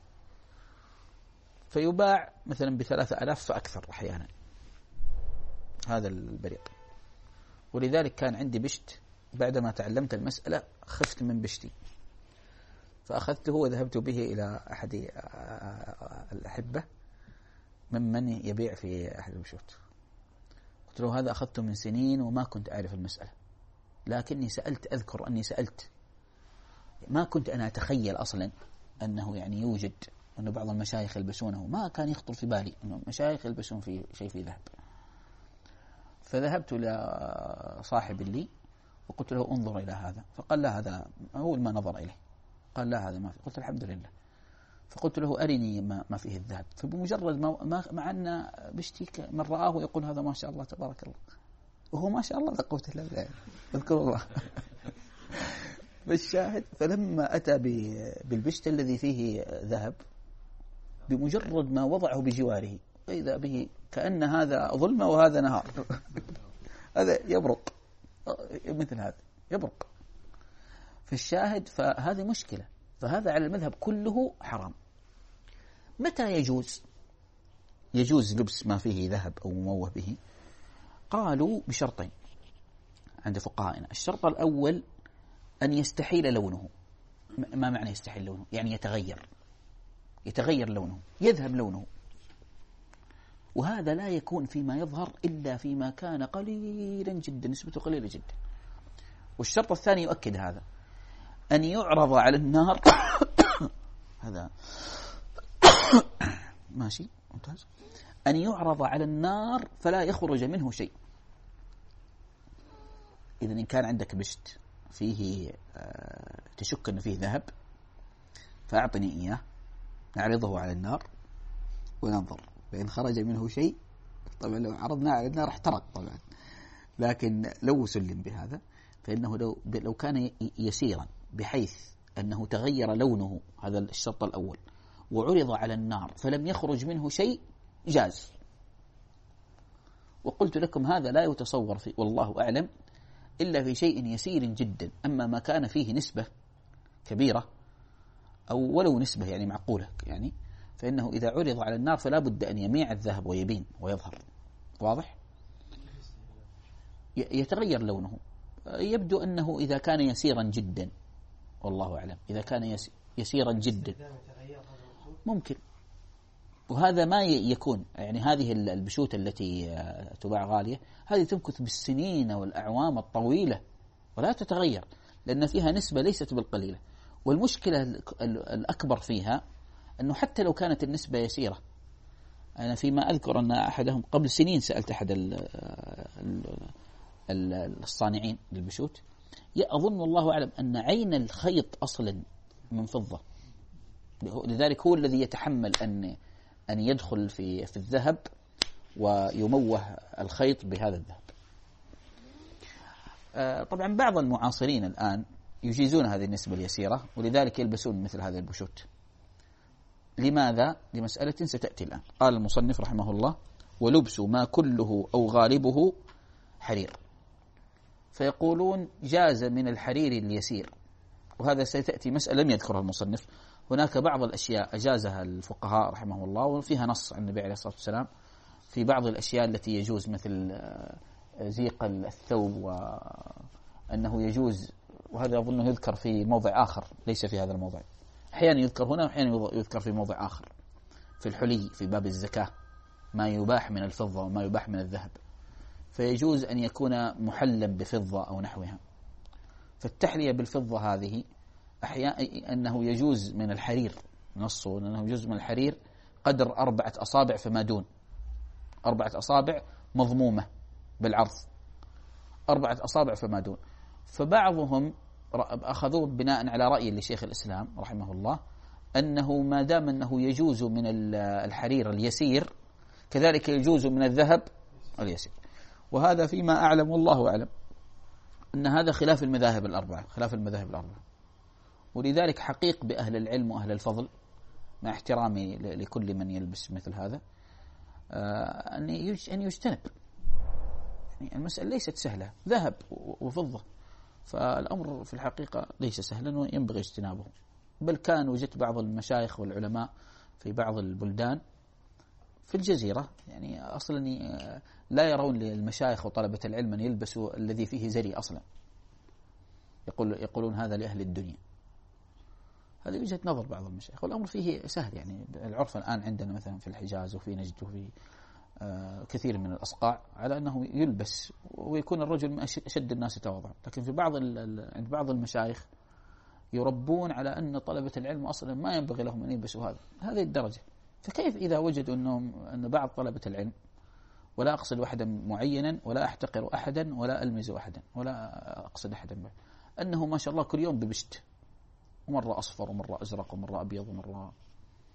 فيباع مثلا بثلاثة ألاف فأكثر أحيانا هذا البريق. ولذلك كان عندي بشت بعدما تعلمت المسألة خفت من بشتي فأخذته وذهبت به إلى أحد الأحبة ممن يبيع في أحد البشوت، قلت له هذا أخذته من سنين وما كنت أعرف المسألة، لكني سألت أذكر أني سألت ما كنت أنا أتخيل أصلا أنه يعني يوجد أن بعض المشايخ يلبسونه، ما كان يخطر في بالي أن المشايخ يلبسون في شيء في ذهب. فذهبت إلى صاحب لي وقلت له انظر إلى هذا، فقال لا هذا أول ما نظر إليه قال لا هذا ما في، قلت الحمد لله. فقلت له أرني ما, ما فيه الذهب. فبمجرد ما, ما مع أن بشتيك من رآه يقول هذا ما شاء الله تبارك الله، وهو ما شاء الله لا قوة إلا بالله، اذكر الله. بالشاهد فلما أتى بالبشت الذي فيه ذهب بمجرد ما وضعه بجواره إذا به كأن هذا ظلمة وهذا نهار. هذا يبرق مثل هذا يبرق. فالشاهد فهذه مشكلة. فهذا على المذهب كله حرام. متى يجوز يجوز لبس ما فيه ذهب أو مموه به؟ قالوا بشرطين عند فقهائنا. الشرط الأول أن يستحيل لونه. ما معنى يستحيل لونه؟ يعني يتغير يتغير لونه، يذهب لونه، وهذا لا يكون فيما يظهر إلا فيما كان قليلا جدا، نسبته قليلة جدا. والشرط الثاني يؤكد هذا، أن يعرض على النار هذا ماشي ممتاز، أن يعرض على النار فلا يخرج منه شيء. إذا إن كان عندك بشت فيه تشك أن فيه ذهب فأعطني إياه نعرضه على النار وننظر، فإن خرج منه شيء طبعا لو عرضنا على النار احترق طبعا، لكن لو سلم بهذا فإنه لو, لو كان يسيرا بحيث أنه تغير لونه، هذا الشرط الأول، وعرض على النار فلم يخرج منه شيء جاز. وقلت لكم هذا لا يتصور في والله أعلم إلا في شيء يسير جدا. أما ما كان فيه نسبة كبيرة أو ولو نسبة يعني معقولة يعني، فإنه إذا عرض على النار فلا بد أن يميع الذهب ويبين ويظهر. واضح؟ يتغير لونه. يبدو أنه إذا كان يسيرا جدا والله أعلم، إذا كان يسيرا جدا ممكن. وهذا ما يكون يعني هذه البشوت التي تباع غالية هذه تمكث بالسنين والأعوام الطويلة ولا تتغير، لأن فيها نسبة ليست بالقليلة. والمشكلة الأكبر فيها أنه حتى لو كانت النسبة يسيرة، أنا فيما أذكر أن أحدهم قبل سنين سألت أحد الصانعين للبشوت، أظن والله أعلم أن عين الخيط أصلا من فضة، لذلك هو الذي يتحمل أن أن يدخل في في الذهب ويموه الخيط بهذا الذهب. طبعا بعض المعاصرين الآن يجيزون هذه النسبة اليسيرة ولذلك يلبسون مثل هذه البشوت. لماذا؟ لمسألة ستأتي الآن. قال المصنف رحمه الله: ولبس ما كله أو غالبه حرير. فيقولون جاز من الحرير اليسير، وهذا ستأتي مسألة لم يذكرها المصنف. هناك بعض الأشياء أجازها الفقهاء رحمه الله وفيها نص عن النبي عليه الصلاة والسلام في بعض الأشياء التي يجوز، مثل زيق الثوب، وأنه يجوز، وهذا أظنه يذكر في موضع آخر ليس في هذا الموضع. أحيانا يذكر هنا وأحيانا يذكر في موضع آخر في الحلي في باب الزكاة، ما يباح من الفضة وما يباح من الذهب، فيجوز أن يكون محلا بفضة أو نحوها. فالتحلية بالفضة هذه أحيانا أنه يجوز من الحرير، نصه أنه يجوز من الحرير قدر أربعة أصابع فما دون، أربعة أصابع مضمومة بالعرض، أربعة أصابع فما دون. فبعضهم أخذوه بناء على رأي لشيخ الإسلام رحمه الله أنه ما دام أنه يجوز من الحرير اليسير كذلك يجوز من الذهب اليسير. وهذا فيما أعلم والله أعلم أن هذا خلاف المذاهب الأربعة، خلاف المذاهب الأربعة. ولذلك حقيق بأهل العلم وأهل الفضل مع احترامي لكل من يلبس مثل هذا أن يجتنب. يعني المسألة ليست سهلة، ذهب وفضة، فالأمر في الحقيقة ليس سهلا وينبغي اجتنابه. بل كان وجدت بعض المشايخ والعلماء في بعض البلدان في الجزيرة يعني أصلا لا يرون للمشايخ وطلبة العلم أن يلبسوا الذي فيه زري أصلا، يقول يقولون هذا لأهل الدنيا. هذه وجهة نظر بعض المشايخ، والأمر فيه سهل. يعني العرف الآن عندنا مثلا في الحجاز وفي نجد وفي آه كثير من الأصقاع على أنه يلبس ويكون الرجل من أشد الناس تواضعا، لكن في بعض عند بعض المشايخ يربون على أن طلبة العلم أصلا ما ينبغي لهم أن يلبسوا هذا هذه الدرجة. فكيف إذا وجدوا أنهم أن بعض طلبة العلم، ولا أقصد أحدا معينا ولا أحتقر أحدا ولا ألمز أحدا ولا أقصد أحدا بعد، أنه ما شاء الله كل يوم ببشت، ومرة أصفر ومرة أزرق ومرة أبيض ومرة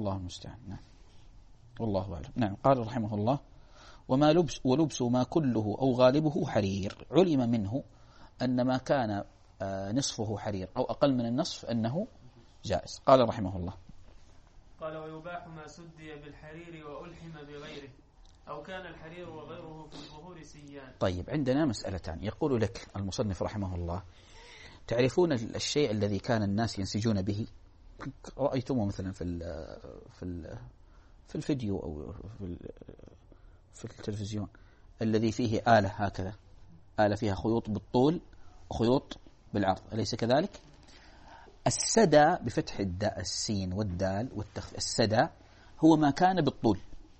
الله المستعان. نعم والله أعلم. نعم. قال رحمه الله: وما لبس ولبس ما كله أو غالبه حرير، علم منه أن ما كان نصفه حرير أو أقل من النصف أنه جائز. قال رحمه الله: قال: ويباح ما سدي بالحرير وألحم بغيره، أو كان الحرير وغيره في الظهور سيان. طيب، عندنا مسألتان. يقول لك المصنف رحمه الله: تعرفون الشيء الذي كان الناس ينسجون به؟ رأيتموه مثلا في ال في ال في الفيديو أو في, في التلفزيون، الذي فيه آلة هكذا، آلة فيها خيوط بالطول وخيوط بالعرض، أليس كذلك؟ السدى بفتح الداء السين والدال والتخفيف، السدى هو ما كان بالطول،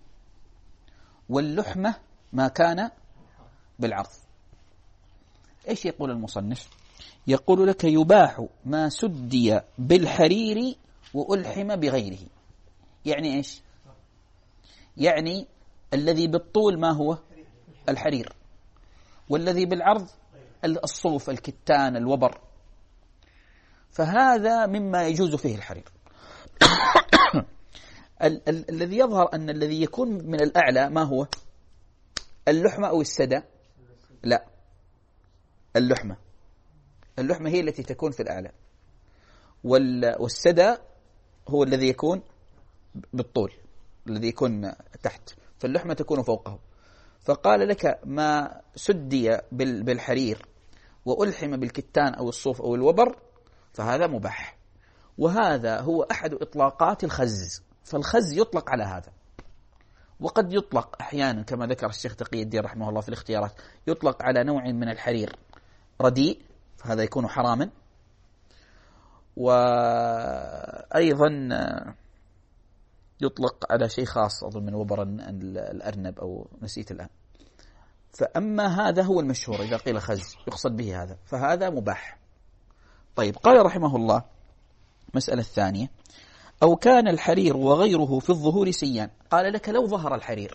واللحمة ما كان بالعرض. إيش يقول المصنف؟ يقول لك: يباح ما سدي بالحرير وألحم بغيره. يعني إيش؟ يعني الذي بالطول ما هو؟ الحرير، والذي بالعرض الصوف، الكتان، الوبر، فهذا مما يجوز فيه الحرير. ال- ال- الذي يظهر أن الذي يكون من الأعلى ما هو؟ اللحمة أو السدى؟ لا، اللحمة. اللحمة هي التي تكون في الأعلى، والسدى هو الذي يكون بالطول، الذي يكون تحت، فاللحمة تكون فوقه. فقال لك: ما سدي بالحرير وألحم بالكتان أو الصوف أو الوبر فهذا مباح. وهذا هو أحد إطلاقات الخز، فالخز يطلق على هذا، وقد يطلق أحيانا كما ذكر الشيخ تقي الدين رحمه الله في الاختيارات، يطلق على نوع من الحرير رديء، فهذا يكون حراما. وأيضا يطلق على شيء خاص أظن من وبر الأرنب أو نسيت الآن. فأما هذا هو المشهور، إذا قيل خز يقصد به هذا، فهذا مباح. طيب، قال رحمه الله: مسألة الثانية: أو كان الحرير وغيره في الظهور سيان. قال لك: لو ظهر الحرير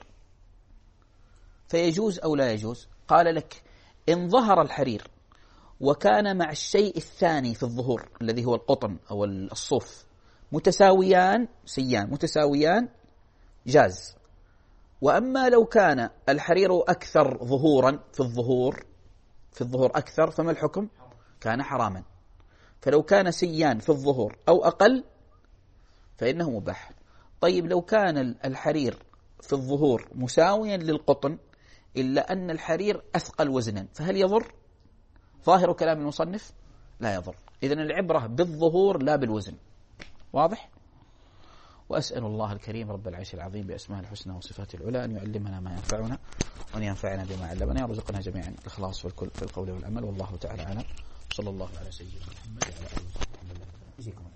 فيجوز أو لا يجوز؟ قال لك: إن ظهر الحرير وكان مع الشيء الثاني في الظهور الذي هو القطن أو الصوف متساويان، سيان متساويان، جاز. وأما لو كان الحرير أكثر ظهورا في الظهور في الظهور أكثر فما الحكم؟ كان حراما. فلو كان سيان في الظهور أو أقل فإنه مباح. طيب، لو كان الحرير في الظهور مساويا للقطن إلا أن الحرير أثقل وزنا، فهل يضر؟ ظاهر كلام المصنف: لا يضر. إذن العبرة بالظهور لا بالوزن. واضح؟ وأسأل الله الكريم رب العرش العظيم بأسماء الحسنى وصفاته العلى أن يعلمنا ما ينفعنا وأن ينفعنا بما علمنا، يرزقنا جميعا الإخلاص والكل في القول والعمل، والله تعالى أعلم. صلى الله على سيدنا محمد وعلى آله وصحبه وسلم.